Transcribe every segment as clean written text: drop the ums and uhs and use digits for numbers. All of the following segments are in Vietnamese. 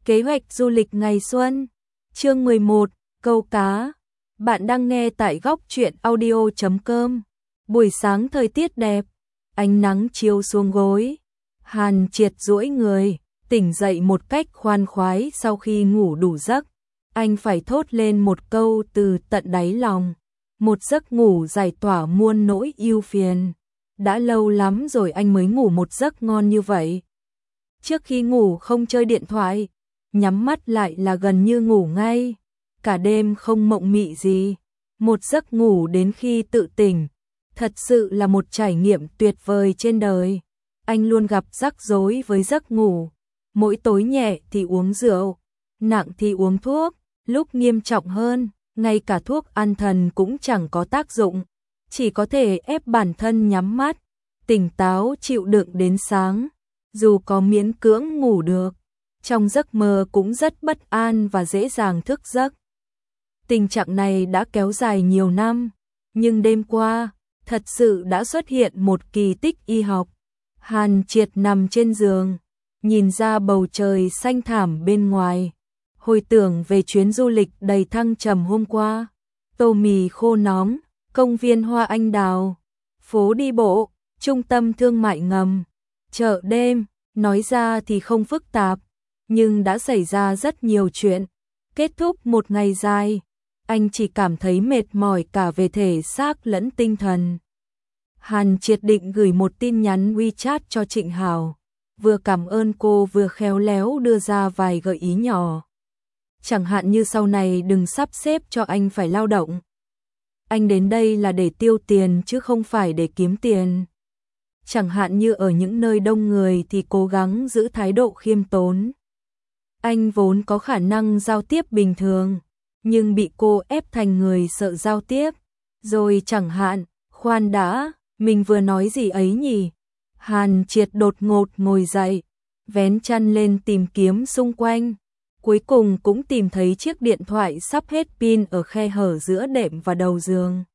Kế hoạch du lịch ngày xuân. Chương 11, câu cá. Bạn đang nghe tại góc truyện audio.com. Buổi sáng thời tiết đẹp, ánh nắng chiếu xuống gối. Hàn Triệt duỗi người, tỉnh dậy một cách khoan khoái sau khi ngủ đủ giấc. Anh phải thốt lên một câu từ tận đáy lòng. Một giấc ngủ giải tỏa muôn nỗi ưu phiền. Đã lâu lắm rồi anh mới ngủ một giấc ngon như vậy. Trước khi ngủ không chơi điện thoại, nhắm mắt lại là gần như ngủ ngay. Cả đêm không mộng mị gì. Một giấc ngủ đến khi tự tỉnh. Thật sự là một trải nghiệm tuyệt vời trên đời. Anh luôn gặp rắc rối với giấc ngủ. Mỗi tối nhẹ thì uống rượu, nặng thì uống thuốc. Lúc nghiêm trọng hơn, ngay cả thuốc an thần cũng chẳng có tác dụng. Chỉ có thể ép bản thân nhắm mắt, tỉnh táo chịu đựng đến sáng. Dù có miễn cưỡng ngủ được, trong giấc mơ cũng rất bất an và dễ dàng thức giấc. Tình trạng này đã kéo dài nhiều năm, nhưng đêm qua, thật sự đã xuất hiện một kỳ tích y học. Hàn Triệt nằm trên giường, nhìn ra bầu trời xanh thẳm bên ngoài, hồi tưởng về chuyến du lịch đầy thăng trầm hôm qua. Tô mì khô nóng, công viên hoa anh đào, phố đi bộ, trung tâm thương mại ngầm, chợ đêm, nói ra thì không phức tạp, nhưng đã xảy ra rất nhiều chuyện. Kết thúc một ngày dài, anh chỉ cảm thấy mệt mỏi cả về thể xác lẫn tinh thần. Hàn Triệt định gửi một tin nhắn WeChat cho Trịnh Hào, vừa cảm ơn cô vừa khéo léo đưa ra vài gợi ý nhỏ. Chẳng hạn như sau này đừng sắp xếp cho anh phải lao động. Anh đến đây là để tiêu tiền chứ không phải để kiếm tiền. Chẳng hạn như ở những nơi đông người thì cố gắng giữ thái độ khiêm tốn. Anh vốn có khả năng giao tiếp bình thường, nhưng bị cô ép thành người sợ giao tiếp. Rồi chẳng hạn, khoan đã, mình vừa nói gì ấy nhỉ? Hàn Triệt đột ngột ngồi dậy, vén chăn lên tìm kiếm xung quanh. Cuối cùng cũng tìm thấy chiếc điện thoại sắp hết pin ở khe hở giữa đệm và đầu giường.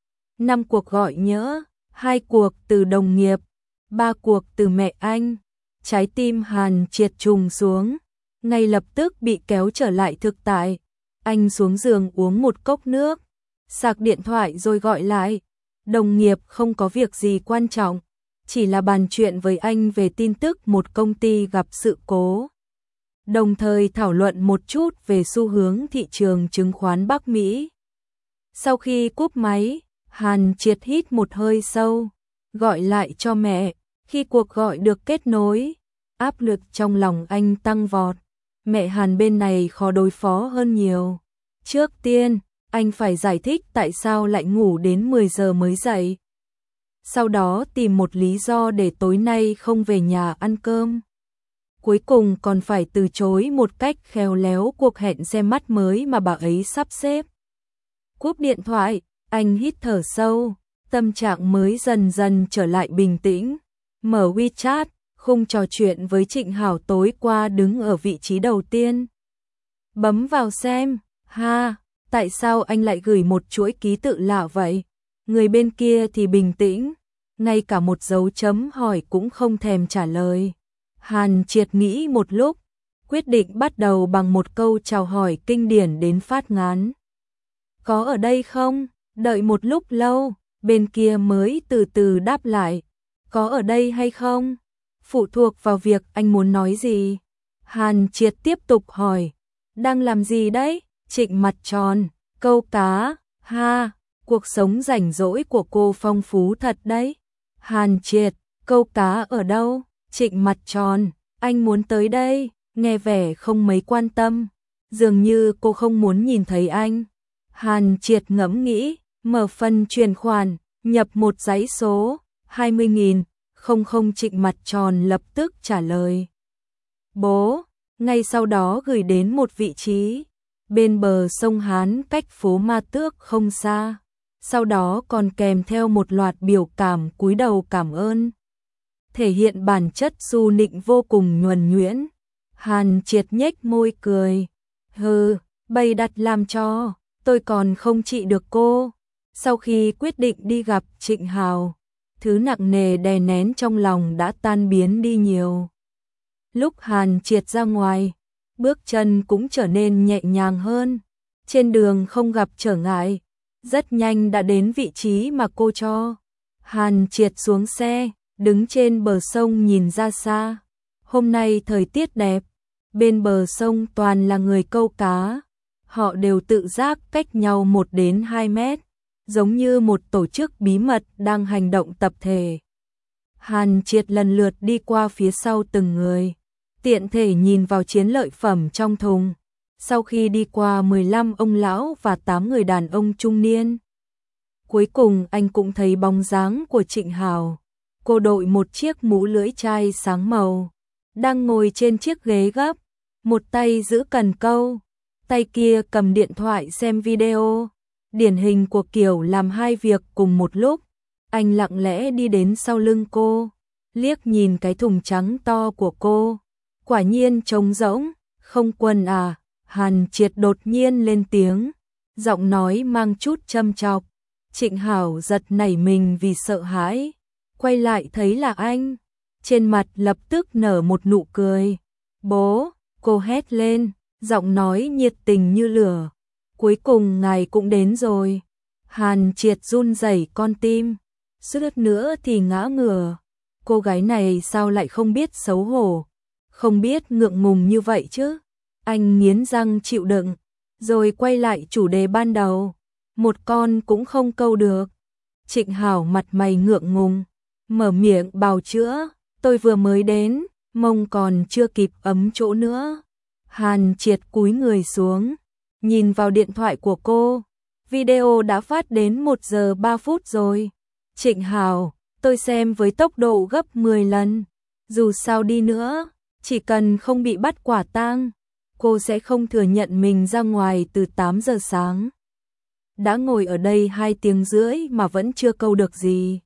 5 cuộc gọi nhỡ, 2 cuộc từ đồng nghiệp, 3 cuộc từ mẹ anh. Trái tim Hàn Triệt trùng xuống, ngay lập tức bị kéo trở lại thực tại. Anh xuống giường uống một cốc nước, sạc điện thoại rồi gọi lại. Đồng nghiệp không có việc gì quan trọng, chỉ là bàn chuyện với anh về tin tức một công ty gặp sự cố. Đồng thời thảo luận một chút về xu hướng thị trường chứng khoán Bắc Mỹ. Sau khi cúp máy, Hàn Triệt hít một hơi sâu, gọi lại cho mẹ. Khi cuộc gọi được kết nối, áp lực trong lòng anh tăng vọt. Mẹ Hàn bên này khó đối phó hơn nhiều. Trước tiên, anh phải giải thích tại sao lại ngủ đến 10 giờ mới dậy. Sau đó tìm một lý do để tối nay không về nhà ăn cơm. Cuối cùng còn phải từ chối một cách khéo léo cuộc hẹn xem mắt mới mà bà ấy sắp xếp. Cúp điện thoại, anh hít thở sâu, tâm trạng mới dần dần trở lại bình tĩnh. Mở WeChat, khung trò chuyện với Trịnh Hảo tối qua đứng ở vị trí đầu tiên. Bấm vào xem, tại sao anh lại gửi một chuỗi ký tự lạ vậy? Người bên kia thì bình tĩnh, ngay cả một dấu chấm hỏi cũng không thèm trả lời. Hàn Triệt nghĩ một lúc, quyết định bắt đầu bằng một câu chào hỏi kinh điển đến phát ngán. Có ở đây không? Đợi một lúc lâu, bên kia mới từ từ đáp lại. Có ở đây hay không? Phụ thuộc vào việc anh muốn nói gì. Hàn Triệt tiếp tục hỏi. Đang làm gì đấy? Trịnh mặt tròn, câu cá, cuộc sống rảnh rỗi của cô phong phú thật đấy. Hàn Triệt, câu cá ở đâu? Trịnh mặt tròn, anh muốn tới đây, nghe vẻ không mấy quan tâm. Dường như cô không muốn nhìn thấy anh. Hàn Triệt ngẫm nghĩ, mở phần chuyển khoản, nhập một dãy số, 20.000, không Trịnh mặt tròn lập tức trả lời. Bố, ngay sau đó gửi đến một vị trí, bên bờ sông Hán cách phố Ma Tước không xa. Sau đó còn kèm theo một loạt biểu cảm cúi đầu cảm ơn. Thể hiện bản chất du nịnh vô cùng nhuần nhuyễn. Hàn Triệt nhếch môi cười. Bày đặt làm cho, tôi còn không trị được cô. Sau khi quyết định đi gặp Trịnh Hào, thứ nặng nề đè nén trong lòng đã tan biến đi nhiều. Lúc Hàn Triệt ra ngoài, bước chân cũng trở nên nhẹ nhàng hơn. Trên đường không gặp trở ngại, rất nhanh đã đến vị trí mà cô cho. Hàn Triệt xuống xe, đứng trên bờ sông nhìn ra xa. Hôm nay thời tiết đẹp, bên bờ sông toàn là người câu cá. Họ đều tự giác cách nhau 1 đến 2 mét, giống như một tổ chức bí mật đang hành động tập thể. Hàn Triệt lần lượt đi qua phía sau từng người, tiện thể nhìn vào chiến lợi phẩm trong thùng. Sau khi đi qua 15 ông lão và 8 người đàn ông trung niên, cuối cùng anh cũng thấy bóng dáng của Trịnh Hào. Cô đội một chiếc mũ lưỡi chai sáng màu, đang ngồi trên chiếc ghế gấp, một tay giữ cần câu, tay kia cầm điện thoại xem video. Điển hình của kiểu làm hai việc cùng một lúc. Anh lặng lẽ đi đến sau lưng cô, liếc nhìn cái thùng trắng to của cô. Quả nhiên trống rỗng, không quần à? Hàn Triệt đột nhiên lên tiếng, giọng nói mang chút châm chọc. Trịnh Hảo giật nảy mình vì sợ hãi, quay lại thấy là anh, trên mặt lập tức nở một nụ cười. Bố, cô hét lên, giọng nói nhiệt tình như lửa. Cuối cùng ngài cũng đến rồi. Hàn Triệt run rẩy con tim, suýt nữa thì ngã ngửa. Cô gái này sao lại không biết xấu hổ, không biết ngượng ngùng như vậy chứ? Anh nghiến răng chịu đựng, rồi quay lại chủ đề ban đầu. Một con cũng không câu được. Trịnh Hảo mặt mày ngượng ngùng, mở miệng bào chữa, tôi vừa mới đến, mông còn chưa kịp ấm chỗ nữa. Hàn Triệt cúi người xuống, nhìn vào điện thoại của cô. Video đã phát đến 1 giờ 3 phút rồi. Trịnh Hảo, tôi xem với tốc độ gấp 10 lần. Dù sao đi nữa, chỉ cần không bị bắt quả tang, cô sẽ không thừa nhận mình ra ngoài từ 8 giờ sáng. Đã ngồi ở đây 2 tiếng rưỡi mà vẫn chưa câu được gì.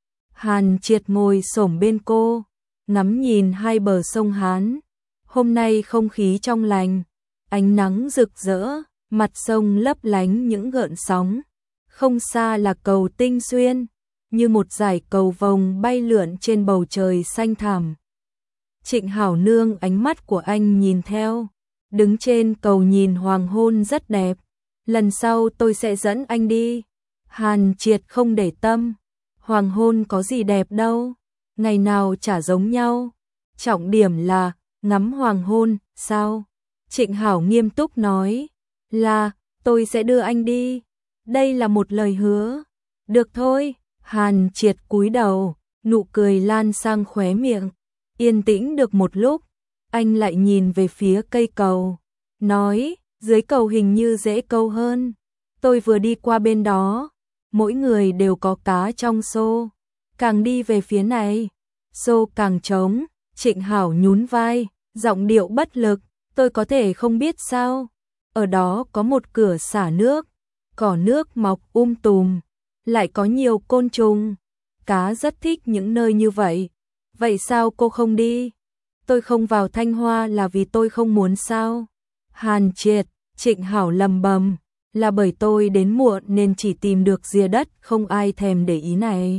Hàn Triệt ngồi xổm bên cô, ngắm nhìn hai bờ sông Hán. Hôm nay không khí trong lành, ánh nắng rực rỡ, mặt sông lấp lánh những gợn sóng. Không xa là cầu Tinh Xuyên, như một dải cầu vồng bay lượn trên bầu trời xanh thẳm. Trịnh Hảo nương ánh mắt của anh nhìn theo, đứng trên cầu nhìn hoàng hôn rất đẹp. Lần sau tôi sẽ dẫn anh đi. Hàn Triệt không để tâm, hoàng hôn có gì đẹp đâu, ngày nào chả giống nhau. Trọng điểm là ngắm hoàng hôn, sao? Trịnh Hảo nghiêm túc nói, là tôi sẽ đưa anh đi. Đây là một lời hứa. Được thôi. Hàn Triệt cúi đầu, nụ cười lan sang khóe miệng. Yên tĩnh được một lúc, anh lại nhìn về phía cây cầu, nói, dưới cầu hình như dễ câu hơn. Tôi vừa đi qua bên đó, mỗi người đều có cá trong xô. Càng đi về phía này, xô càng trống. Trịnh Hảo nhún vai, giọng điệu bất lực, tôi có thể không biết sao? Ở đó có một cửa xả nước, cỏ nước mọc tùm, lại có nhiều côn trùng. Cá rất thích những nơi như vậy. Vậy sao cô không đi? Tôi không vào Thanh Hoa là vì tôi không muốn sao? Hàn Triệt, Trịnh Hảo lầm bầm, là bởi tôi đến muộn nên chỉ tìm được ria đất không ai thèm để ý này.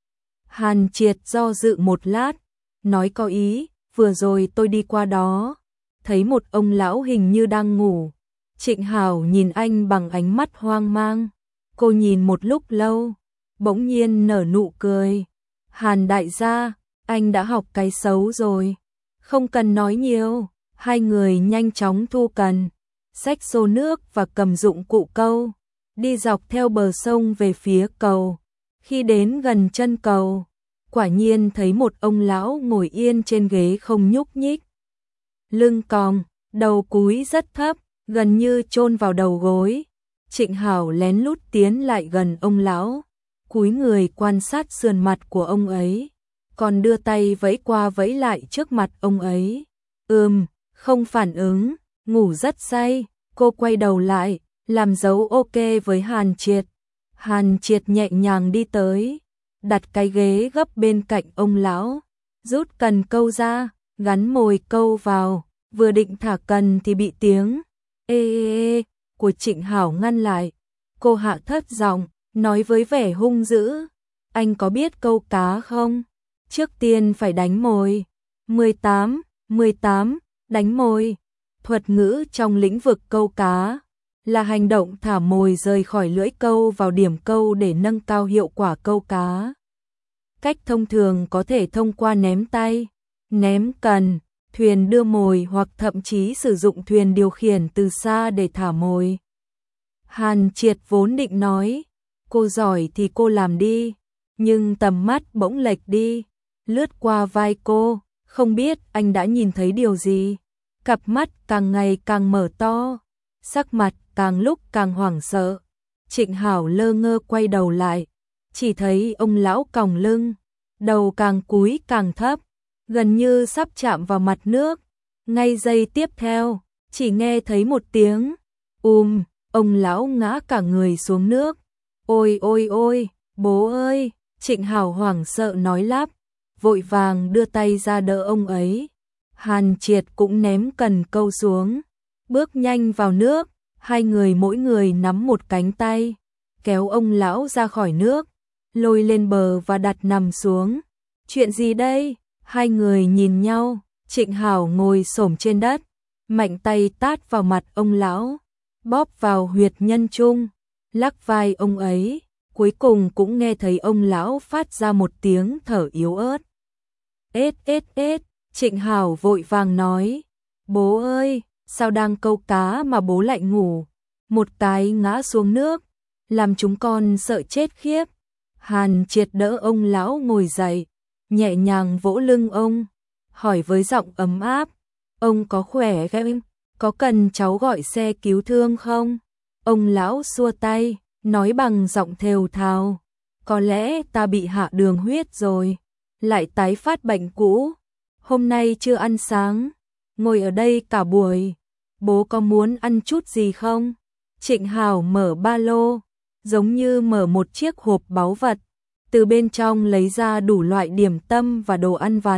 Hàn Triệt do dự một lát, nói có ý, vừa rồi tôi đi qua đó, thấy một ông lão hình như đang ngủ. Trịnh Hảo nhìn anh bằng ánh mắt hoang mang. Cô nhìn một lúc lâu, bỗng nhiên nở nụ cười. Hàn đại gia, anh đã học cái xấu rồi. Không cần nói nhiều. Hai người nhanh chóng thu cần, xách xô nước và cầm dụng cụ câu, đi dọc theo bờ sông về phía cầu. Khi đến gần chân cầu, quả nhiên thấy một ông lão ngồi yên trên ghế không nhúc nhích. Lưng còng, đầu cúi rất thấp, gần như chôn vào đầu gối. Trịnh Hảo lén lút tiến lại gần ông lão, cúi người quan sát sườn mặt của ông ấy, còn đưa tay vẫy qua vẫy lại trước mặt ông ấy. Không phản ứng, ngủ rất say. Cô quay đầu lại, làm dấu ok với Hàn Triệt. Hàn Triệt nhẹ nhàng đi tới, đặt cái ghế gấp bên cạnh ông lão, rút cần câu ra, gắn mồi câu vào, vừa định thả cần thì bị tiếng ê của Trịnh Hảo ngăn lại. Cô hạ thấp giọng, nói với vẻ hung dữ, anh có biết câu cá không? Trước tiên phải đánh mồi. 18, đánh mồi. Thuật ngữ trong lĩnh vực câu cá là hành động thả mồi rời khỏi lưỡi câu vào điểm câu để nâng cao hiệu quả câu cá. Cách thông thường có thể thông qua ném tay, ném cần, thuyền đưa mồi hoặc thậm chí sử dụng thuyền điều khiển từ xa để thả mồi. Hàn Triệt vốn định nói, cô giỏi thì cô làm đi, nhưng tầm mắt bỗng lệch đi, lướt qua vai cô, không biết anh đã nhìn thấy điều gì. Cặp mắt càng ngày càng mở to, sắc mặt càng lúc càng hoảng sợ. Trịnh Hảo lơ ngơ quay đầu lại, chỉ thấy ông lão còng lưng, đầu càng cúi càng thấp, gần như sắp chạm vào mặt nước. Ngay giây tiếp theo, chỉ nghe thấy một tiếng ông lão ngã cả người xuống nước. Ôi ôi ôi, bố ơi, Trịnh Hảo hoảng sợ nói lắp, vội vàng đưa tay ra đỡ ông ấy. Hàn Triệt cũng ném cần câu xuống, bước nhanh vào nước, hai người mỗi người nắm một cánh tay, kéo ông lão ra khỏi nước, lôi lên bờ và đặt nằm xuống. Chuyện gì đây? Hai người nhìn nhau, Trịnh Hảo ngồi xổm trên đất, mạnh tay tát vào mặt ông lão, bóp vào huyệt nhân trung, lắc vai ông ấy, cuối cùng cũng nghe thấy ông lão phát ra một tiếng thở yếu ớt. Ết ết ết, Trịnh Hảo vội vàng nói, bố ơi, sao đang câu cá mà bố lại ngủ, một cái ngã xuống nước, làm chúng con sợ chết khiếp. Hàn Triệt đỡ ông lão ngồi dậy, nhẹ nhàng vỗ lưng ông, hỏi với giọng ấm áp, ông có khỏe không? Có cần cháu gọi xe cứu thương không? Ông lão xua tay, nói bằng giọng thều thào, có lẽ ta bị hạ đường huyết rồi, lại tái phát bệnh cũ. Hôm nay chưa ăn sáng, ngồi ở đây cả buổi, bố có muốn ăn chút gì không? Trịnh Hảo mở ba lô, giống như mở một chiếc hộp báu vật, từ bên trong lấy ra đủ loại điểm tâm và đồ ăn vặt.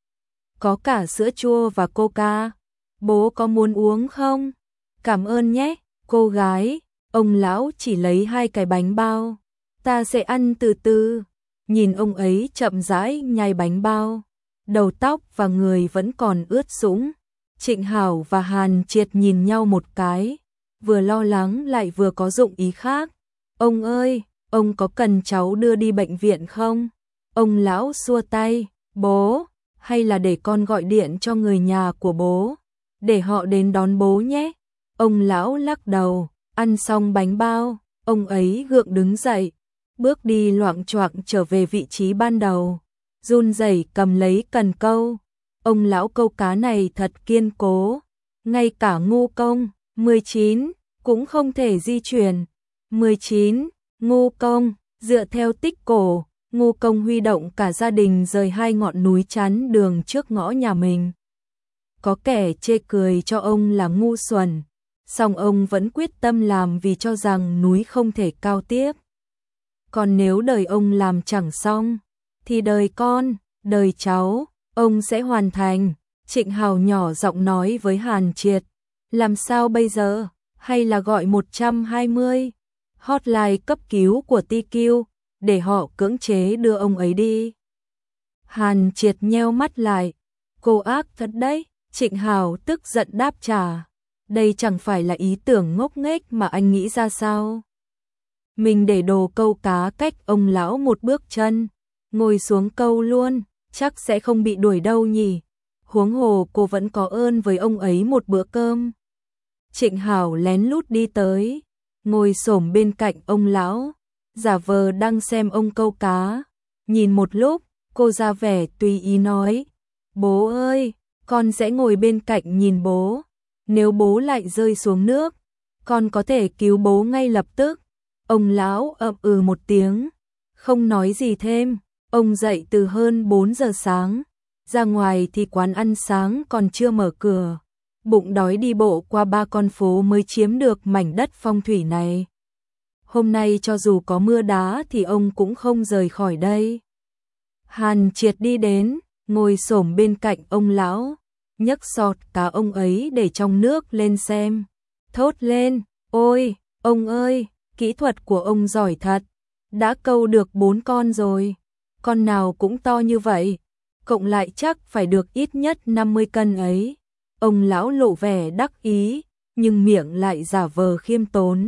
Có cả sữa chua và coca, bố có muốn uống không? Cảm ơn nhé, cô gái. Ông lão chỉ lấy 2 cái bánh bao, ta sẽ ăn từ từ. Nhìn ông ấy chậm rãi nhai bánh bao, đầu tóc và người vẫn còn ướt sũng. Trịnh Hảo và Hàn Triệt nhìn nhau một cái, vừa lo lắng lại vừa có dụng ý khác. Ông ơi, ông có cần cháu đưa đi bệnh viện không? Ông lão xua tay, bố, hay là để con gọi điện cho người nhà của bố, để họ đến đón bố nhé. Ông lão lắc đầu, ăn xong bánh bao, ông ấy gượng đứng dậy, bước đi loạng choạng trở về vị trí ban đầu, run rẩy cầm lấy cần câu. Ông lão câu cá này thật kiên cố, ngay cả ngu công 19 cũng không thể di chuyển. 19, ngu công, dựa theo tích cổ, ngu công huy động cả gia đình rời 2 ngọn núi chắn đường trước ngõ nhà mình. Có kẻ chê cười cho ông là ngu xuẩn, song ông vẫn quyết tâm làm vì cho rằng núi không thể cao tiếp. Còn nếu đời ông làm chẳng xong, thì đời con, đời cháu, ông sẽ hoàn thành. Trịnh Hào nhỏ giọng nói với Hàn Triệt, làm sao bây giờ, hay là gọi 120, hotline cấp cứu của TQ, để họ cưỡng chế đưa ông ấy đi. Hàn Triệt nheo mắt lại, cô ác thật đấy. Trịnh Hào tức giận đáp trả, đây chẳng phải là ý tưởng ngốc nghếch mà anh nghĩ ra sao? Mình để đồ câu cá cách ông lão một bước chân, ngồi xuống câu luôn, chắc sẽ không bị đuổi đâu nhỉ. Huống hồ cô vẫn có ơn với ông ấy một bữa cơm. Trịnh Hảo lén lút đi tới, ngồi xổm bên cạnh ông lão, giả vờ đang xem ông câu cá. Nhìn một lúc, cô ra vẻ tùy ý nói, bố ơi, con sẽ ngồi bên cạnh nhìn bố. Nếu bố lại rơi xuống nước, con có thể cứu bố ngay lập tức. Ông lão ậm ừ một tiếng, không nói gì thêm. Ông dậy từ hơn 4 giờ sáng, ra ngoài thì quán ăn sáng còn chưa mở cửa. Bụng đói đi bộ qua 3 con phố mới chiếm được mảnh đất phong thủy này. Hôm nay cho dù có mưa đá thì ông cũng không rời khỏi đây. Hàn Triệt đi đến, ngồi xổm bên cạnh ông lão, nhấc sọt cá ông ấy để trong nước lên xem. Thốt lên, ôi, ông ơi, kỹ thuật của ông giỏi thật, đã câu được 4 con rồi. Con nào cũng to như vậy, cộng lại chắc phải được ít nhất 50 cân ấy. Ông lão lộ vẻ đắc ý, nhưng miệng lại giả vờ khiêm tốn.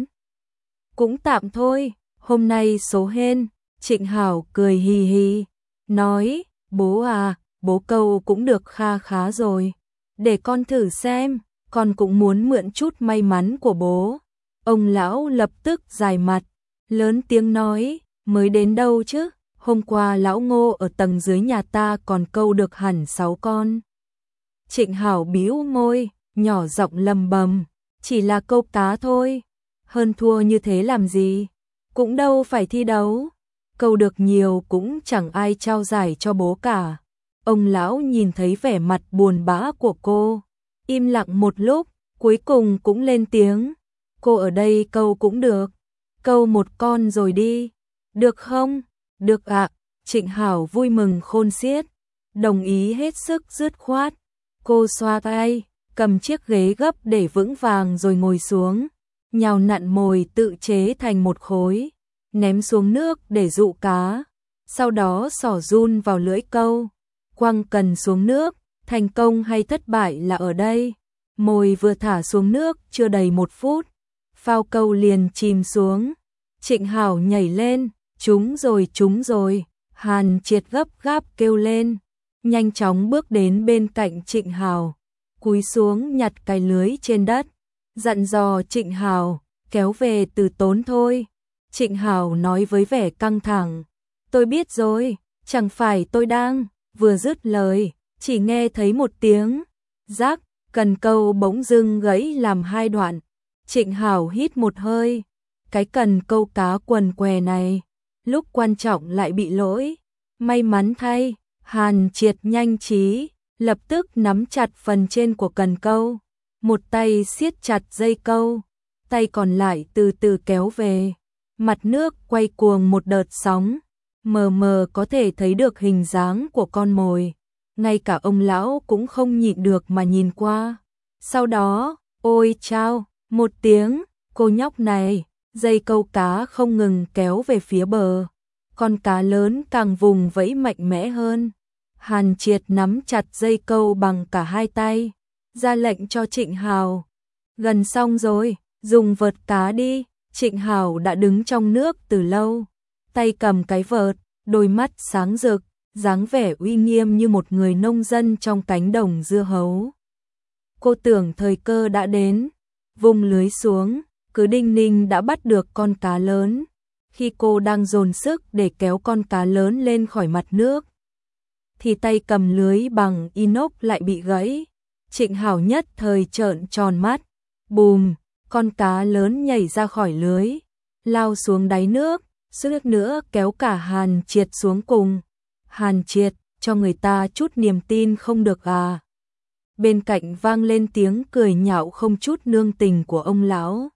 Cũng tạm thôi, hôm nay số hên. Trịnh Hảo cười hì hì, nói, bố à, bố câu cũng được kha khá rồi. Để con thử xem, con cũng muốn mượn chút may mắn của bố. Ông lão lập tức dài mặt, lớn tiếng nói, mới đến đâu chứ, hôm qua lão Ngô ở tầng dưới nhà ta còn câu được hẳn 6 con. Trịnh Hảo bĩu môi, nhỏ giọng lầm bầm, chỉ là câu cá thôi, hơn thua như thế làm gì, cũng đâu phải thi đấu, câu được nhiều cũng chẳng ai trao giải cho bố cả. Ông lão nhìn thấy vẻ mặt buồn bã của cô, im lặng một lúc, cuối cùng cũng lên tiếng, cô ở đây câu cũng được, câu một con rồi đi, được không? Được ạ. Trịnh Hảo vui mừng khôn xiết, đồng ý hết sức dứt khoát. Cô xoa tay, cầm chiếc ghế gấp để vững vàng rồi ngồi xuống, nhào nặn mồi tự chế thành một khối, ném xuống nước để dụ cá, sau đó xỏ giun vào lưỡi câu, quăng cần xuống nước, thành công hay thất bại là ở đây. Mồi vừa thả xuống nước chưa đầy 1 phút, phao câu liền chìm xuống. Trịnh Hảo nhảy lên, trúng rồi, Hàn Triệt gấp gáp kêu lên, nhanh chóng bước đến bên cạnh Trịnh Hảo, cúi xuống nhặt cái lưới trên đất, dặn dò Trịnh Hảo, kéo về từ tốn thôi. Trịnh Hảo nói với vẻ căng thẳng, tôi biết rồi, chẳng phải tôi đang, vừa dứt lời, chỉ nghe thấy một tiếng, rắc, cần câu bỗng dưng gãy làm 2 đoạn. Trịnh Hảo hít một hơi, cái cần câu cá quần què này, lúc quan trọng lại bị lỗi. May mắn thay, Hàn Triệt nhanh trí, lập tức nắm chặt phần trên của cần câu, một tay siết chặt dây câu, tay còn lại từ từ kéo về. Mặt nước quay cuồng một đợt sóng, mờ mờ có thể thấy được hình dáng của con mồi. Ngay cả ông lão cũng không nhịn được mà nhìn qua. Sau đó, ôi chao, một tiếng, cô nhóc này, dây câu cá không ngừng kéo về phía bờ. Con cá lớn càng vùng vẫy mạnh mẽ hơn. Hàn Triệt nắm chặt dây câu bằng cả 2 tay, ra lệnh cho Trịnh Hảo. Gần xong rồi, dùng vợt cá đi. Trịnh Hảo đã đứng trong nước từ lâu, tay cầm cái vợt, đôi mắt sáng rực, dáng vẻ uy nghiêm như một người nông dân trong cánh đồng dưa hấu. Cô tưởng thời cơ đã đến, vung lưới xuống, cứ đinh ninh đã bắt được con cá lớn. Khi cô đang dồn sức để kéo con cá lớn lên khỏi mặt nước, thì tay cầm lưới bằng inox lại bị gãy. Trịnh Hảo nhất thời trợn tròn mắt, bùm, con cá lớn nhảy ra khỏi lưới, lao xuống đáy nước, suýt nữa kéo cả Hàn Triệt xuống cùng. Hàn Triệt, cho người ta chút niềm tin không được à? Bên cạnh vang lên tiếng cười nhạo không chút nương tình của ông lão.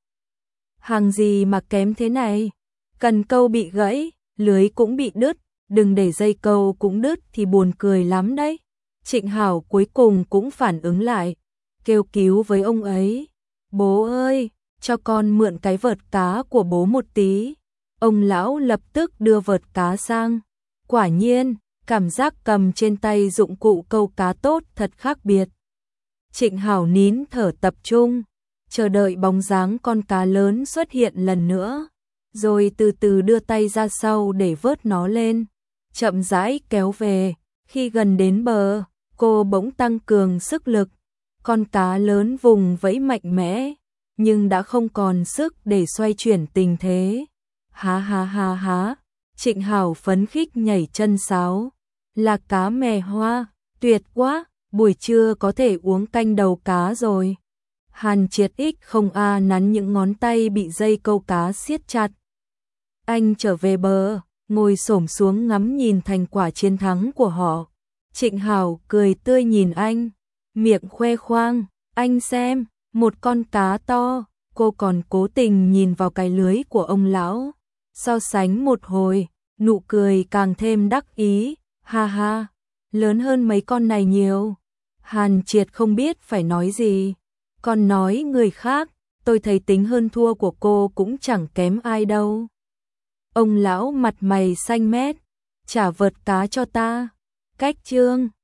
Hàng gì mà kém thế này? Cần câu bị gãy, lưới cũng bị đứt, đừng để dây câu cũng đứt thì buồn cười lắm đấy. Trịnh Hảo cuối cùng cũng phản ứng lại, kêu cứu với ông ấy. Bố ơi, cho con mượn cái vợt cá của bố một tí. Ông lão lập tức đưa vợt cá sang. Quả nhiên, cảm giác cầm trên tay dụng cụ câu cá tốt thật khác biệt. Trịnh Hảo nín thở tập trung, chờ đợi bóng dáng con cá lớn xuất hiện lần nữa, rồi từ từ đưa tay ra sau để vớt nó lên, chậm rãi kéo về. Khi gần đến bờ, cô bỗng tăng cường sức lực. Con cá lớn vùng vẫy mạnh mẽ, nhưng đã không còn sức để xoay chuyển tình thế. Há há há há, Trịnh Hảo phấn khích nhảy chân sáo. Là cá mè hoa, tuyệt quá, buổi trưa có thể uống canh đầu cá rồi. Hàn Triệt không nắn những ngón tay bị dây câu cá siết chặt. Anh trở về bờ, ngồi xổm xuống ngắm nhìn thành quả chiến thắng của họ. Trịnh Hảo cười tươi nhìn anh, miệng khoe khoang, anh xem, một con cá to. Cô còn cố tình nhìn vào cái lưới của ông lão, so sánh một hồi, nụ cười càng thêm đắc ý, ha ha, lớn hơn mấy con này nhiều. Hàn Triệt không biết phải nói gì, còn nói người khác, tôi thấy tính hơn thua của cô cũng chẳng kém ai đâu. Ông lão mặt mày xanh mét, trả vợt cá cho ta. Cách chương